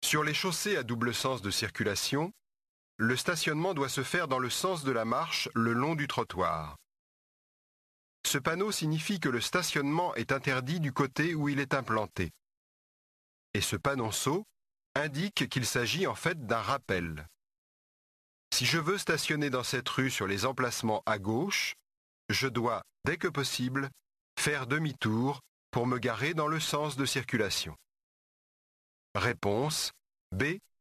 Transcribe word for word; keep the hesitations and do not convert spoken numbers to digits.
Sur les chaussées à double sens de circulation, le stationnement doit se faire dans le sens de la marche le long du trottoir. Ce panneau signifie que le stationnement est interdit du côté où il est implanté. Et ce panonceau indique qu'il s'agit en fait d'un rappel. Si je veux stationner dans cette rue sur les emplacements à gauche, je dois, dès que possible, faire demi-tour pour me garer dans le sens de circulation. Réponse B.